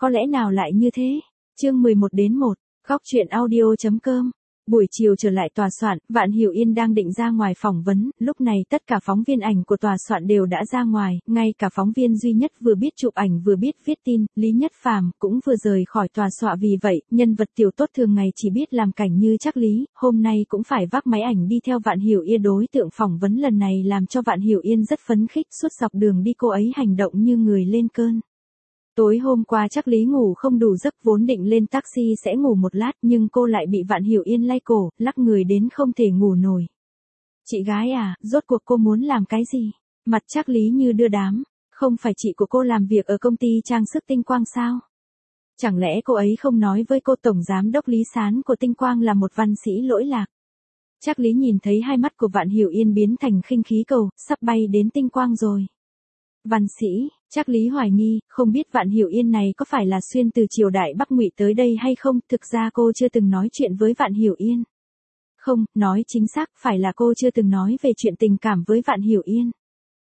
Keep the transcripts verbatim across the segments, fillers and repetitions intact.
có lẽ nào lại như thế? Chương mười một đến một, góc truyện audio chấm com. Buổi chiều trở lại tòa soạn, Vạn Hiểu Yên đang định ra ngoài phỏng vấn, lúc này tất cả phóng viên ảnh của tòa soạn đều đã ra ngoài, ngay cả phóng viên duy nhất vừa biết chụp ảnh vừa biết viết tin, Lý Nhất Phàm cũng vừa rời khỏi tòa soạn. Vì vậy, nhân vật tiểu tốt thường ngày chỉ biết làm cảnh như Trác Lý, hôm nay cũng phải vác máy ảnh đi theo Vạn Hiểu Yên. Đối tượng phỏng vấn lần này làm cho Vạn Hiểu Yên rất phấn khích, suốt dọc đường đi cô ấy hành động như người lên cơn. Tối hôm qua Trác Lý ngủ không đủ giấc, vốn định lên taxi sẽ ngủ một lát nhưng cô lại bị Vạn Hiểu Yên lay cổ, lắc người đến không thể ngủ nổi. Chị gái à, rốt cuộc cô muốn làm cái gì? Mặt Trác Lý như đưa đám, không phải chị của cô làm việc ở công ty trang sức Tinh Quang sao? Chẳng lẽ cô ấy không nói với cô tổng giám đốc Lý Sán của Tinh Quang là một văn sĩ lỗi lạc? Trác Lý nhìn thấy hai mắt của Vạn Hiểu Yên biến thành khinh khí cầu, sắp bay đến Tinh Quang rồi. Văn sĩ, Trác Lý hoài nghi, không biết Vạn Hiểu Yên này có phải là xuyên từ triều đại Bắc Ngụy tới đây hay không, thực ra cô chưa từng nói chuyện với Vạn Hiểu Yên. Không, nói chính xác, phải là cô chưa từng nói về chuyện tình cảm với Vạn Hiểu Yên.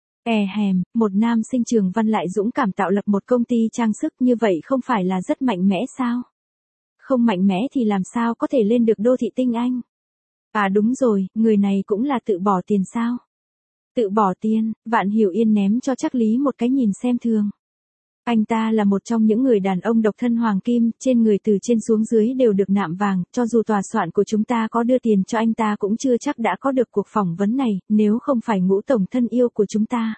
E hèm, một nam sinh trường văn lại dũng cảm tạo lập một công ty trang sức như vậy không phải là rất mạnh mẽ sao? Không mạnh mẽ thì làm sao có thể lên được đô thị tinh anh? À đúng rồi, người này cũng là tự bỏ tiền sao? Tự bỏ tiền, Vạn Hiểu Yên ném cho Trác Lý một cái nhìn xem thường. Anh ta là một trong những người đàn ông độc thân hoàng kim, trên người từ trên xuống dưới đều được nạm vàng, cho dù tòa soạn của chúng ta có đưa tiền cho anh ta cũng chưa chắc đã có được cuộc phỏng vấn này, nếu không phải Ngũ tổng thân yêu của chúng ta.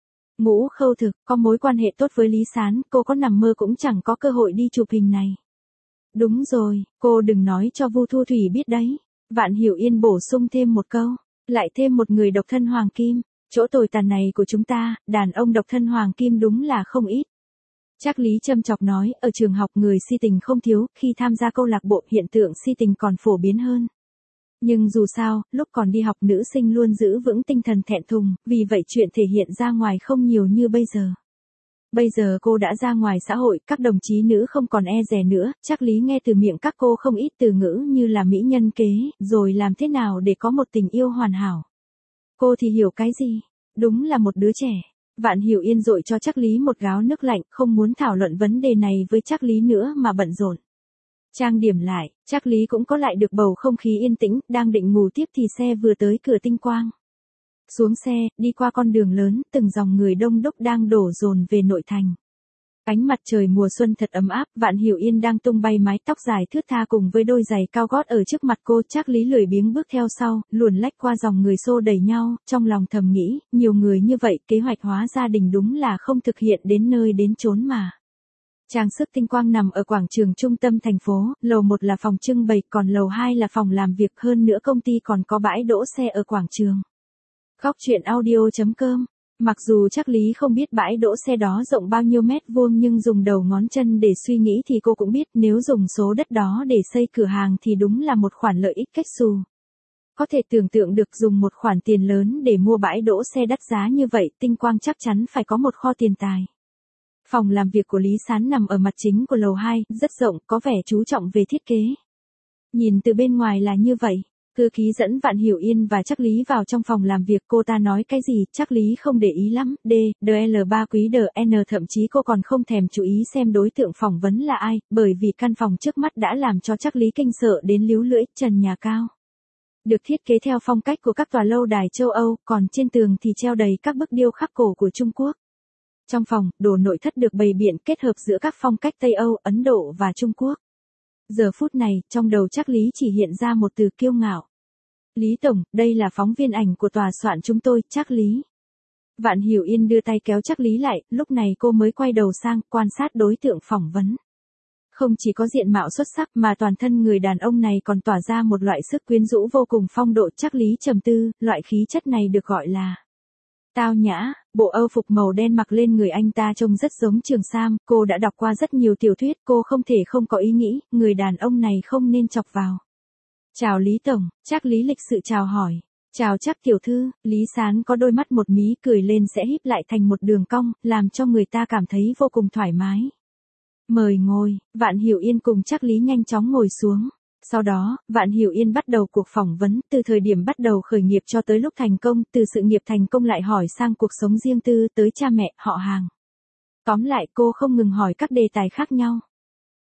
Ngũ Khâu Thực, có mối quan hệ tốt với Lý Sán, cô có nằm mơ cũng chẳng có cơ hội đi chụp hình này. Đúng rồi, cô đừng nói cho Vu Thu Thủy biết đấy. Vạn Hiểu Yên bổ sung thêm một câu. Lại thêm một người độc thân hoàng kim, chỗ tồi tàn này của chúng ta, đàn ông độc thân hoàng kim đúng là không ít. Trác Lý châm chọc nói, ở trường học người si tình không thiếu, khi tham gia câu lạc bộ hiện tượng si tình còn phổ biến hơn. Nhưng dù sao, lúc còn đi học nữ sinh luôn giữ vững tinh thần thẹn thùng, vì vậy chuyện thể hiện ra ngoài không nhiều như bây giờ. Bây giờ cô đã ra ngoài xã hội, các đồng chí nữ không còn e dè nữa, Trác Lý nghe từ miệng các cô không ít từ ngữ như là mỹ nhân kế, rồi làm thế nào để có một tình yêu hoàn hảo. Cô thì hiểu cái gì? Đúng là một đứa trẻ. Vạn Hiểu Yên dội cho Trác Lý một gáo nước lạnh, không muốn thảo luận vấn đề này với Trác Lý nữa mà bận rộn. Trang điểm lại, Trác Lý cũng có lại được bầu không khí yên tĩnh, đang định ngủ tiếp thì xe vừa tới cửa Tinh Quang. Xuống xe, đi qua con đường lớn, từng dòng người đông đúc đang đổ dồn về nội thành. Ánh mặt trời mùa xuân thật ấm áp, Vạn Hiểu Yên đang tung bay mái tóc dài thướt tha cùng với đôi giày cao gót ở trước mặt cô. Trác Lý lười biếng bước theo sau, luồn lách qua dòng người xô đẩy nhau, trong lòng thầm nghĩ, nhiều người như vậy, kế hoạch hóa gia đình đúng là không thực hiện đến nơi đến chốn mà. Trang sức Tinh Quang nằm ở quảng trường trung tâm thành phố, lầu một là phòng trưng bày, còn lầu hai là phòng làm việc, hơn nữa công ty còn có bãi đỗ xe ở quảng trường. Góc truyện audio chấm com. Mặc dù Trác Lý không biết bãi đỗ xe đó rộng bao nhiêu mét vuông nhưng dùng đầu ngón chân để suy nghĩ thì cô cũng biết nếu dùng số đất đó để xây cửa hàng thì đúng là một khoản lợi ích cách xù. Có thể tưởng tượng được dùng một khoản tiền lớn để mua bãi đỗ xe đắt giá như vậy, Tinh Quang chắc chắn phải có một kho tiền tài. Phòng làm việc của Lý Sán nằm ở mặt chính của lầu hai, rất rộng, có vẻ chú trọng về thiết kế. Nhìn từ bên ngoài là như vậy. Thư ký dẫn Vạn Hiểu Yên và Trác Lý vào trong phòng làm việc, cô ta nói cái gì, Trác Lý không để ý lắm, D, D L ba quý D N, thậm chí cô còn không thèm chú ý xem đối tượng phỏng vấn là ai, bởi vì căn phòng trước mắt đã làm cho Trác Lý kinh sợ đến líu lưỡi, trần nhà cao. Được thiết kế theo phong cách của các tòa lâu đài châu Âu, còn trên tường thì treo đầy các bức điêu khắc cổ của Trung Quốc. Trong phòng, đồ nội thất được bày biện kết hợp giữa các phong cách Tây Âu, Ấn Độ và Trung Quốc. Giờ phút này, trong đầu Trác Lý chỉ hiện ra một từ kiêu ngạo. Lý Tổng, đây là phóng viên ảnh của tòa soạn chúng tôi, Trác Lý. Vạn Hiểu Yên đưa tay kéo Trác Lý lại, lúc này cô mới quay đầu sang, quan sát đối tượng phỏng vấn. Không chỉ có diện mạo xuất sắc mà toàn thân người đàn ông này còn tỏa ra một loại sức quyến rũ vô cùng phong độ. Trác Lý trầm tư, loại khí chất này được gọi là tao nhã, bộ âu phục màu đen mặc lên người anh ta trông rất giống Trường Sam, cô đã đọc qua rất nhiều tiểu thuyết, cô không thể không có ý nghĩ, người đàn ông này không nên chọc vào. Chào Lý Tổng, Trác Lý lịch sự chào hỏi. Chào Trác tiểu thư, Lý Sán có đôi mắt một mí cười lên sẽ híp lại thành một đường cong, làm cho người ta cảm thấy vô cùng thoải mái. Mời ngồi, Vạn Hiểu Yên cùng Trác Lý nhanh chóng ngồi xuống. Sau đó, Vạn Hiểu Yên bắt đầu cuộc phỏng vấn, từ thời điểm bắt đầu khởi nghiệp cho tới lúc thành công, từ sự nghiệp thành công lại hỏi sang cuộc sống riêng tư, tới cha mẹ, họ hàng. Tóm lại cô không ngừng hỏi các đề tài khác nhau.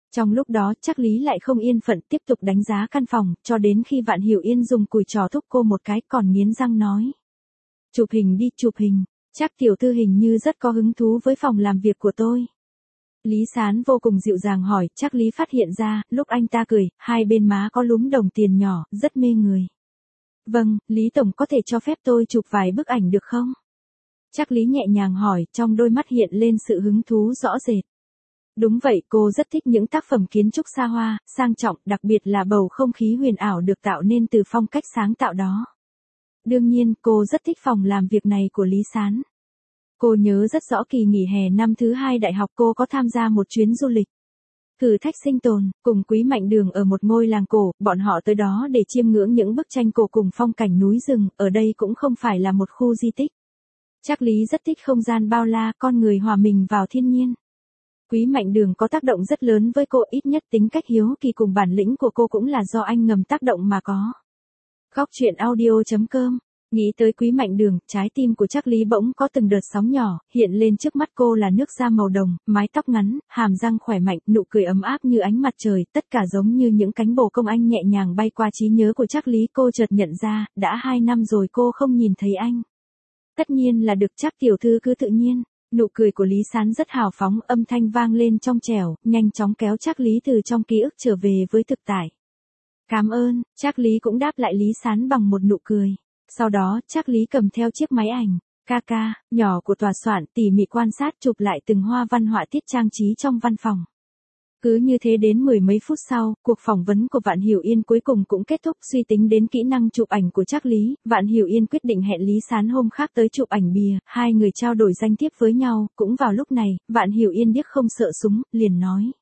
Trong lúc đó chắc Lý lại không yên phận tiếp tục đánh giá căn phòng, cho đến khi Vạn Hiểu Yên dùng cùi trò thúc cô một cái còn nghiến răng nói. Chụp hình đi, chụp hình, chắc tiểu thư hình như rất có hứng thú với phòng làm việc của tôi. Lý Sán vô cùng dịu dàng hỏi, chắc Lý phát hiện ra, lúc anh ta cười, hai bên má có lúm đồng tiền nhỏ, rất mê người. Vâng, Lý Tổng có thể cho phép tôi chụp vài bức ảnh được không? Chắc Lý nhẹ nhàng hỏi, trong đôi mắt hiện lên sự hứng thú rõ rệt. Đúng vậy, cô rất thích những tác phẩm kiến trúc xa hoa, sang trọng, đặc biệt là bầu không khí huyền ảo được tạo nên từ phong cách sáng tạo đó. Đương nhiên, cô rất thích phòng làm việc này của Lý Sán. Cô nhớ rất rõ kỳ nghỉ hè năm thứ hai đại học cô có tham gia một chuyến du lịch. Thử thách sinh tồn, cùng Quý Mạnh Đường ở một ngôi làng cổ, bọn họ tới đó để chiêm ngưỡng những bức tranh cổ cùng phong cảnh núi rừng, ở đây cũng không phải là một khu di tích. Chắc Lý rất thích không gian bao la, con người hòa mình vào thiên nhiên. Quý Mạnh Đường có tác động rất lớn với cô, ít nhất tính cách hiếu kỳ cùng bản lĩnh của cô cũng là do anh ngầm tác động mà có. Góc truyện audio chấm com. Nghĩ tới Quý Mạnh Đường, trái tim của Trác Lý bỗng có từng đợt sóng nhỏ, hiện lên trước mắt cô là nước da màu đồng, mái tóc ngắn, hàm răng khỏe mạnh, nụ cười ấm áp như ánh mặt trời, tất cả giống như những cánh bồ công anh nhẹ nhàng bay qua trí nhớ của Trác Lý. Cô chợt nhận ra, đã hai năm rồi cô không nhìn thấy anh. Tất nhiên là được, Trác tiểu thư cứ tự nhiên. Nụ cười của Lý Sán rất hào phóng, âm thanh vang lên trong trẻo, nhanh chóng kéo Trác Lý từ trong ký ức trở về với thực tại. Cảm ơn, Trác Lý cũng đáp lại Lý Sán bằng một nụ cười. Sau đó, Trác Lý cầm theo chiếc máy ảnh, ca ca, nhỏ của tòa soạn, tỉ mỉ quan sát chụp lại từng hoa văn họa tiết trang trí trong văn phòng. Cứ như thế đến mười mấy phút sau, cuộc phỏng vấn của Vạn Hiểu Yên cuối cùng cũng kết thúc. Suy tính đến kỹ năng chụp ảnh của Trác Lý, Vạn Hiểu Yên quyết định hẹn Lý Sán hôm khác tới chụp ảnh bìa, hai người trao đổi danh thiếp với nhau. Cũng vào lúc này, Vạn Hiểu Yên điếc không sợ súng, liền nói.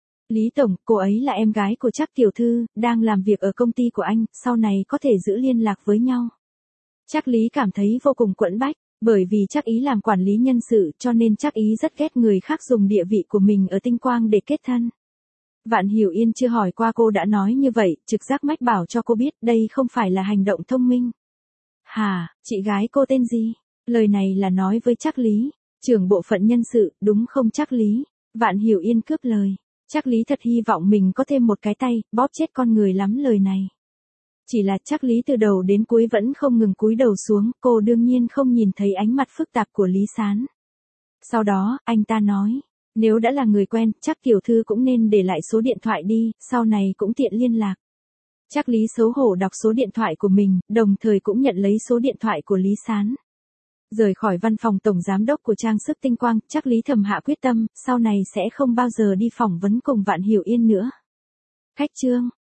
Lý Tổng, cô ấy là em gái của Trác tiểu thư, đang làm việc ở công ty của anh, sau này có thể giữ liên lạc với nhau. Trác Lý cảm thấy vô cùng quẫn bách, bởi vì Trác Ý làm quản lý nhân sự cho nên Trác Ý rất ghét người khác dùng địa vị của mình ở Tinh Quang để kết thân. Vạn Hiểu Yên chưa hỏi qua cô đã nói như vậy, trực giác mách bảo cho cô biết đây không phải là hành động thông minh. Hà, chị gái cô tên gì? Lời này là nói với Trác Lý, trưởng bộ phận nhân sự, đúng không Trác Lý? Vạn Hiểu Yên cướp lời. Trác Lý thật hy vọng mình có thêm một cái tay, bóp chết con người lắm lời này. Chỉ là Trác Lý từ đầu đến cuối vẫn không ngừng cúi đầu xuống, cô đương nhiên không nhìn thấy ánh mặt phức tạp của Lý Sán. Sau đó, anh ta nói, nếu đã là người quen, Trác tiểu thư cũng nên để lại số điện thoại đi, sau này cũng tiện liên lạc. Trác Lý xấu hổ đọc số điện thoại của mình, đồng thời cũng nhận lấy số điện thoại của Lý Sán. Rời khỏi văn phòng tổng giám đốc của trang sức Tinh Quang, Trác Lý thầm hạ quyết tâm, sau này sẽ không bao giờ đi phỏng vấn cùng Vạn Hiểu Yên nữa. Khách chương